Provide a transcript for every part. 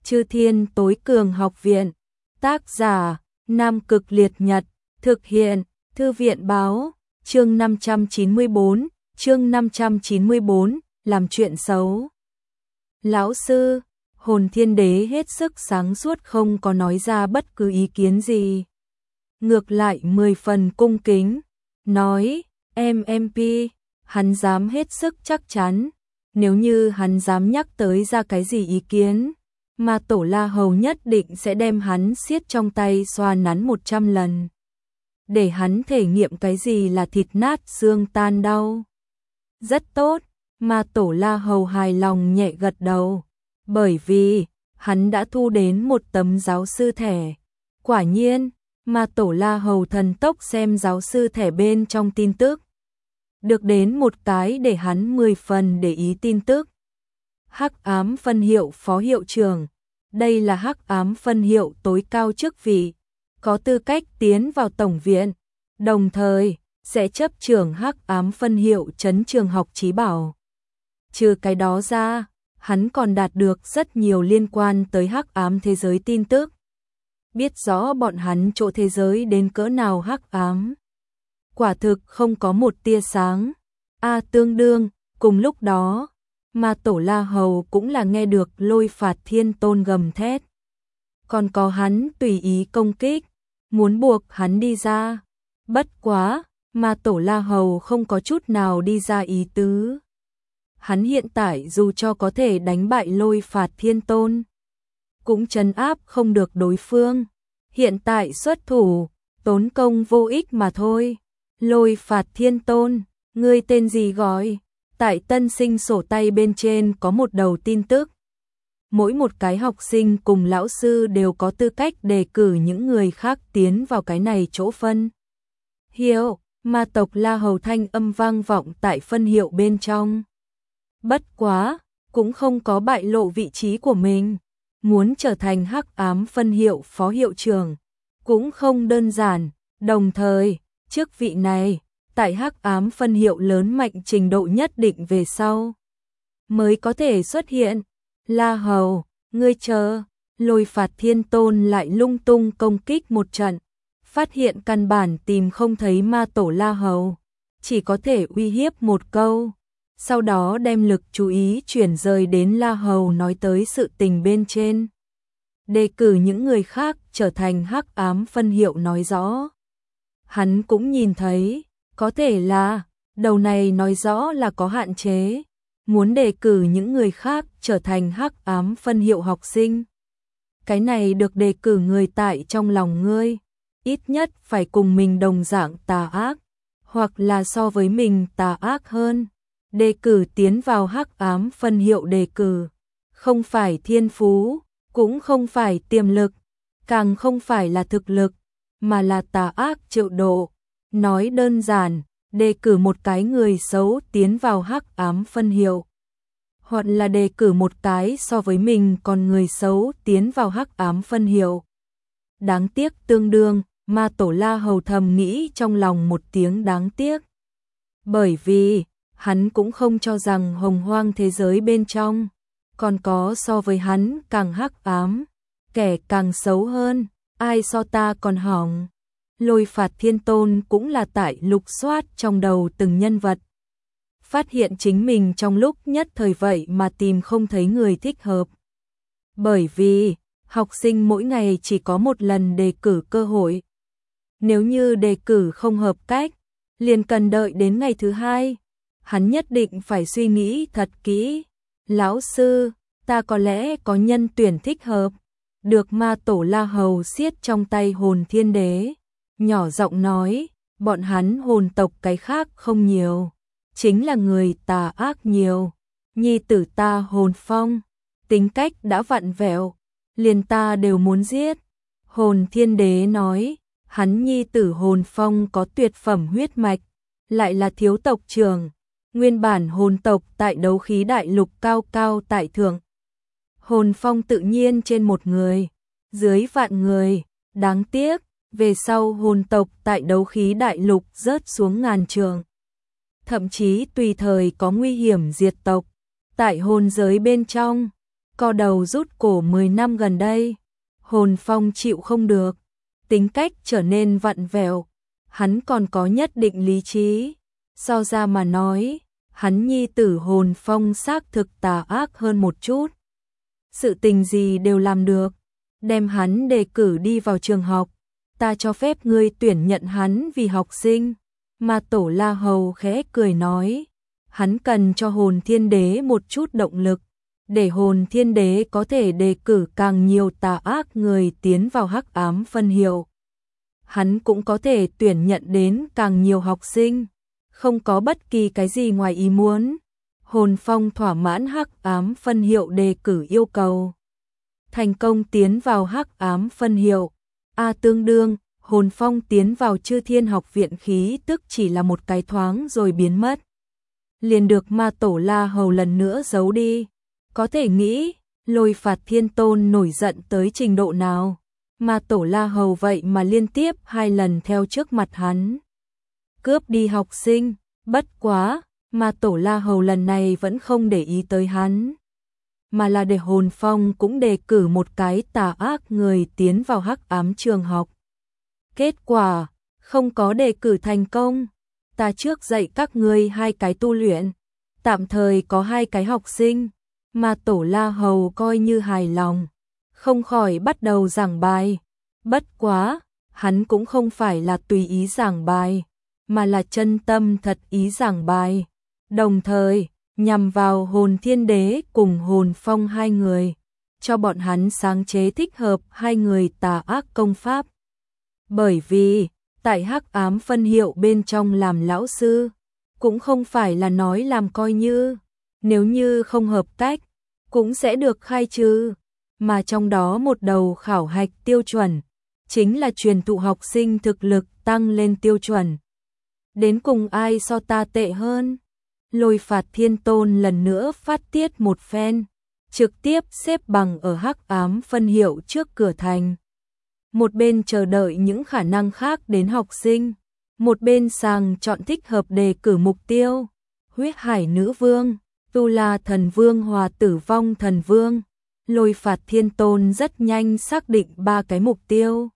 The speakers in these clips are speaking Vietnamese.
Chư Thiên Tối Cường Học Viện. Tác giả: Nam Cực Liệt Nhật. Thực hiện: Thư viện báo. Chương 594, làm chuyện xấu. Lão sư, Hồn Thiên Đế hết sức sáng suốt, không có nói ra bất cứ ý kiến gì. Ngược lại 10 phần cung kính, nói: MP, hắn dám hết sức chắc chắn, nếu như hắn dám nhắc tới ra cái gì ý kiến, mà Tổ La Hầu nhất định sẽ đem hắn siết trong tay xoa nắn 100 lần. Để hắn thể nghiệm cái gì là thịt nát xương tan đau. Rất tốt, mà Tổ La Hầu hài lòng nhẹ gật đầu, bởi vì hắn đã thu đến một tấm giáo sư thẻ. Quả nhiên, mà Tổ La Hầu thần tốc xem giáo sư thẻ bên trong tin tức. Được đến một cái để hắn 10 phần để ý tin tức. Hắc ám phân hiệu phó hiệu trưởng. Đây là hắc ám phân hiệu tối cao chức vị, có tư cách tiến vào tổng viện, đồng thời sẽ chấp trưởng hắc ám phân hiệu trấn trường học trí bảo. Trừ cái đó ra, hắn còn đạt được rất nhiều liên quan tới hắc ám thế giới tin tức. Biết rõ bọn hắn chỗ thế giới đến cỡ nào hắc ám. Quả thực không có một tia sáng. Tương đương, cùng lúc đó, mà Tổ La Hầu cũng là nghe được Lôi Phạt Thiên Tôn gầm thét. Còn có hắn tùy ý công kích, muốn buộc hắn đi ra. Bất quá, mà Tổ La Hầu không có chút nào đi ra ý tứ. Hắn hiện tại dù cho có thể đánh bại Lôi Phạt Thiên Tôn, cũng trấn áp không được đối phương. Hiện tại xuất thủ, tốn công vô ích mà thôi. Lôi Phạt Thiên Tôn, ngươi tên gì gọi? Tại tân sinh sổ tay bên trên có một đầu tin tức. Mỗi một cái học sinh cùng lão sư đều có tư cách đề cử những người khác tiến vào cái này chỗ phân hiệu, mà tộc La Hầu thanh âm vang vọng tại phân hiệu bên trong. Bất quá, cũng không có bại lộ vị trí của mình. Muốn trở thành hắc ám phân hiệu phó hiệu trưởng, cũng không đơn giản, đồng thời, chức vị này, tại hắc ám phân hiệu lớn mạnh trình độ nhất định về sau, mới có thể xuất hiện. La Hầu, ngươi chờ, Lôi Phạt Thiên Tôn lại lung tung công kích một trận, phát hiện căn bản tìm không thấy ma Tổ La Hầu, chỉ có thể uy hiếp một câu, sau đó đem lực chú ý chuyển rời đến La Hầu nói tới sự tình bên trên. Đề cử những người khác trở thành hắc ám phân hiệu nói rõ. Hắn cũng nhìn thấy, có thể là, đầu này nói rõ là có hạn chế, muốn đề cử những người khác trở thành hắc ám phân hiệu học sinh. Cái này được đề cử người tại trong lòng ngươi, ít nhất phải cùng mình đồng dạng tà ác, hoặc là so với mình tà ác hơn. Đề cử tiến vào hắc ám phân hiệu đề cử, không phải thiên phú, cũng không phải tiềm lực, càng không phải là thực lực, mà là tà ác triệu độ. Nói đơn giản, đề cử một cái người xấu tiến vào hắc ám phân hiệu, hoặc là đề cử một cái so với mình còn người xấu tiến vào hắc ám phân hiệu. Đáng tiếc tương đương, mà Tổ La Hầu thầm nghĩ trong lòng một tiếng đáng tiếc. Bởi vì, hắn cũng không cho rằng hồng hoang thế giới bên trong, còn có so với hắn càng hắc ám, kẻ càng xấu hơn, ai so ta còn hỏng. Lôi Phạt Thiên Tôn cũng là tại lục soát trong đầu từng nhân vật. Phát hiện chính mình trong lúc nhất thời vậy mà tìm không thấy người thích hợp. Bởi vì, học sinh mỗi ngày chỉ có một lần đề cử cơ hội. Nếu như đề cử không hợp cách, liền cần đợi đến ngày thứ hai. Hắn nhất định phải suy nghĩ thật kỹ. Lão sư, ta có lẽ có nhân tuyển thích hợp. Được ma Tổ La Hầu siết trong tay Hồn Thiên Đế. Nhỏ giọng nói, bọn hắn hồn tộc cái khác không nhiều, chính là người tà ác nhiều. Nhi tử ta Hồn Phong, tính cách đã vặn vẹo, liền ta đều muốn giết. Hồn Thiên Đế nói, hắn nhi tử Hồn Phong có tuyệt phẩm huyết mạch, lại là thiếu tộc trưởng, nguyên bản hồn tộc tại đấu khí đại lục cao cao tại thượng. Hồn Phong tự nhiên trên một người, dưới vạn người, đáng tiếc. Về sau hồn tộc tại đấu khí đại lục rớt xuống ngàn trường. Thậm chí tùy thời có nguy hiểm diệt tộc. Tại hồn giới bên trong, co đầu rút cổ 10 năm gần đây, Hồn Phong chịu không được, tính cách trở nên vặn vẹo, hắn còn có nhất định lý trí. So ra mà nói, hắn nhi tử Hồn Phong xác thực tà ác hơn một chút. Sự tình gì đều làm được, đem hắn đề cử đi vào trường học, ta cho phép ngươi tuyển nhận hắn vì học sinh. Mà Tổ La Hầu khẽ cười nói, hắn cần cho Hồn Thiên Đế một chút động lực, để Hồn Thiên Đế có thể đề cử càng nhiều tà ác người tiến vào Hắc Ám phân hiệu. Hắn cũng có thể tuyển nhận đến càng nhiều học sinh, không có bất kỳ cái gì ngoài ý muốn. Hồn Phong thỏa mãn Hắc Ám phân hiệu đề cử yêu cầu, thành công tiến vào Hắc Ám phân hiệu. Tương đương, Hồn Phong tiến vào Chư Thiên Học viện khí tức chỉ là một cái thoáng rồi biến mất. Liền được Ma Tổ La Hầu lần nữa giấu đi. Có thể nghĩ, Lôi Phạt Thiên Tôn nổi giận tới trình độ nào. Ma Tổ La Hầu vậy mà liên tiếp 2 lần theo trước mặt hắn cướp đi học sinh. Bất quá, Ma Tổ La Hầu lần này vẫn không để ý tới hắn, mà là để Hồn Phong cũng đề cử một cái tà ác người tiến vào Hắc Ám trường học. Kết quả, không có đề cử thành công. Ta trước dạy các ngươi 2 cái tu luyện, tạm thời có 2 cái học sinh. Mà Tổ La Hầu coi như hài lòng, không khỏi bắt đầu giảng bài. Bất quá, hắn cũng không phải là tùy ý giảng bài, mà là chân tâm thật ý giảng bài. Đồng thời, nhằm vào Hồn Thiên Đế cùng Hồn Phong 2 người, cho bọn hắn sáng chế thích hợp 2 người tà ác công pháp. Bởi vì, tại Hắc Ám phân hiệu bên trong làm lão sư, cũng không phải là nói làm coi như, nếu như không hợp cách, cũng sẽ được khai trừ. Mà trong đó một đầu khảo hạch tiêu chuẩn, chính là truyền thụ học sinh thực lực tăng lên tiêu chuẩn. Đến cùng ai so ta tệ hơn? Lôi Phạt Thiên Tôn lần nữa phát tiết một phen, trực tiếp xếp bằng ở Hắc Ám phân hiệu trước cửa thành. Một bên chờ đợi những khả năng khác đến học sinh, một bên sàng chọn thích hợp đề cử mục tiêu. Huyết Hải Nữ Vương, Tu La Thần Vương hòa Tử Vong Thần Vương. Lôi Phạt Thiên Tôn rất nhanh xác định 3 cái mục tiêu.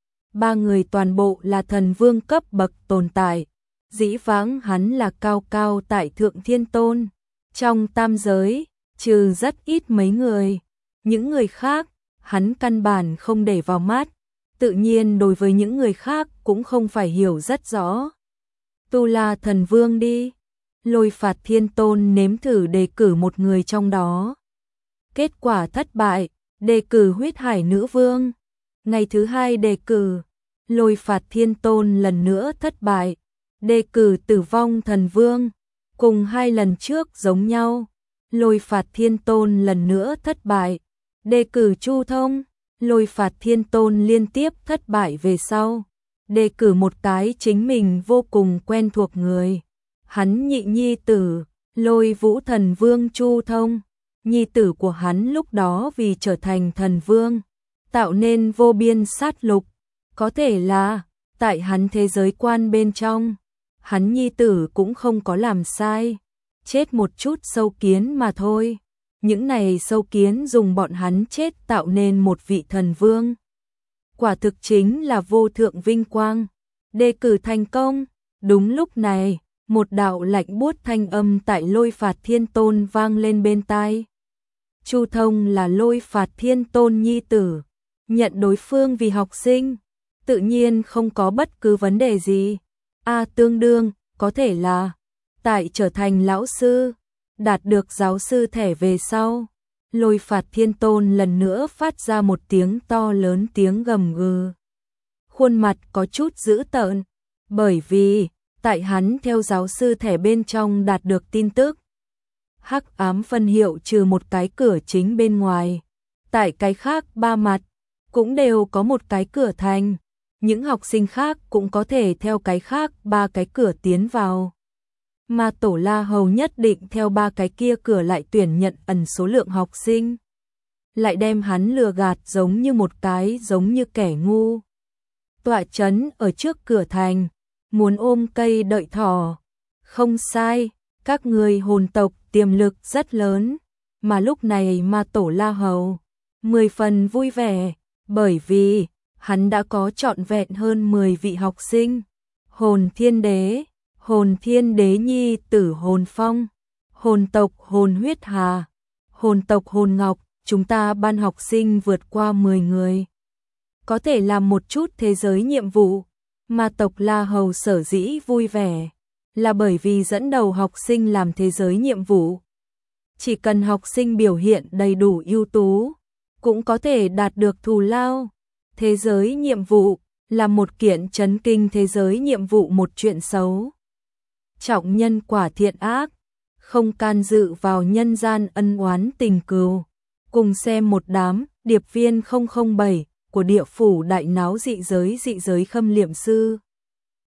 3 người toàn bộ là thần vương cấp bậc tồn tại. Dĩ vãng hắn là cao cao tại Thượng Thiên Tôn. Trong tam giới, trừ rất ít mấy người, những người khác, hắn căn bản không để vào mắt. Tự nhiên đối với những người khác cũng không phải hiểu rất rõ. Tu La Thần Vương đi. Lôi Phạt Thiên Tôn nếm thử đề cử một người trong đó. Kết quả thất bại, đề cử Huyết Hải Nữ Vương. Ngày thứ 2 đề cử, Lôi Phạt Thiên Tôn lần nữa thất bại, đề cử Tử Vong Thần Vương. Cùng 2 lần trước giống nhau, Lôi Phạt Thiên Tôn lần nữa thất bại, đề cử Chu Thông. Lôi Phạt Thiên Tôn liên tiếp thất bại về sau, đề cử một cái chính mình vô cùng quen thuộc người. Hắn nhị nhi tử, Lôi Vũ Thần Vương Chu Thông. Nhi tử của hắn lúc đó vì trở thành thần vương, tạo nên vô biên sát lục. Có thể là, tại hắn thế giới quan bên trong, hắn nhi tử cũng không có làm sai, chết một chút sâu kiến mà thôi. Những này sâu kiến dùng bọn hắn chết tạo nên một vị thần vương. Quả thực chính là vô thượng vinh quang. Đề cử thành công. Đúng lúc này, một đạo lạnh buốt thanh âm tại Lôi Phạt Thiên Tôn vang lên bên tai. Chu Thông là Lôi Phạt Thiên Tôn nhi tử, nhận đối phương vì học sinh, tự nhiên không có bất cứ vấn đề gì. Tương đương, có thể là, tại trở thành lão sư, đạt được giáo sư thẻ về sau, Lôi Phạt Thiên Tôn lần nữa phát ra một tiếng to lớn, tiếng gầm gừ. Khuôn mặt có chút dữ tợn, bởi vì, tại hắn theo giáo sư thẻ bên trong đạt được tin tức. Hắc Ám phân hiệu trừ một cái cửa chính bên ngoài, tại cái khác 3 mặt, cũng đều có một cái cửa thành. Những học sinh khác cũng có thể theo cái khác 3 cái cửa tiến vào. Mà Tổ La Hầu nhất định theo 3 cái kia cửa lại tuyển nhận ẩn số lượng học sinh. Lại đem hắn lừa gạt giống như kẻ ngu. Tọa trấn ở trước cửa thành, muốn ôm cây đợi thỏ. Không sai, các người hồn tộc tiềm lực rất lớn. mà lúc này Ma Tổ La Hầu 10 phần vui vẻ, bởi vì hắn đã có trọn vẹn hơn 10 vị học sinh. Hồn Thiên Đế nhi tử Hồn Phong, hồn tộc Hồn Huyết Hà, hồn tộc Hồn Ngọc, chúng ta ban học sinh vượt qua 10 người. Có thể làm một chút thế giới nhiệm vụ. Ma tộc La Hầu sở dĩ vui vẻ là bởi vì dẫn đầu học sinh làm thế giới nhiệm vụ. Chỉ cần học sinh biểu hiện đầy đủ ưu tú, cũng có thể đạt được thù lao. Thế giới nhiệm vụ là một kiện chấn kinh thế giới nhiệm vụ, một chuyện xấu. Trọng nhân quả thiện ác, không can dự vào nhân gian ân oán tình cừu. Cùng xem một đám điệp viên 007 của địa phủ đại náo dị giới Khâm Liệm Sư.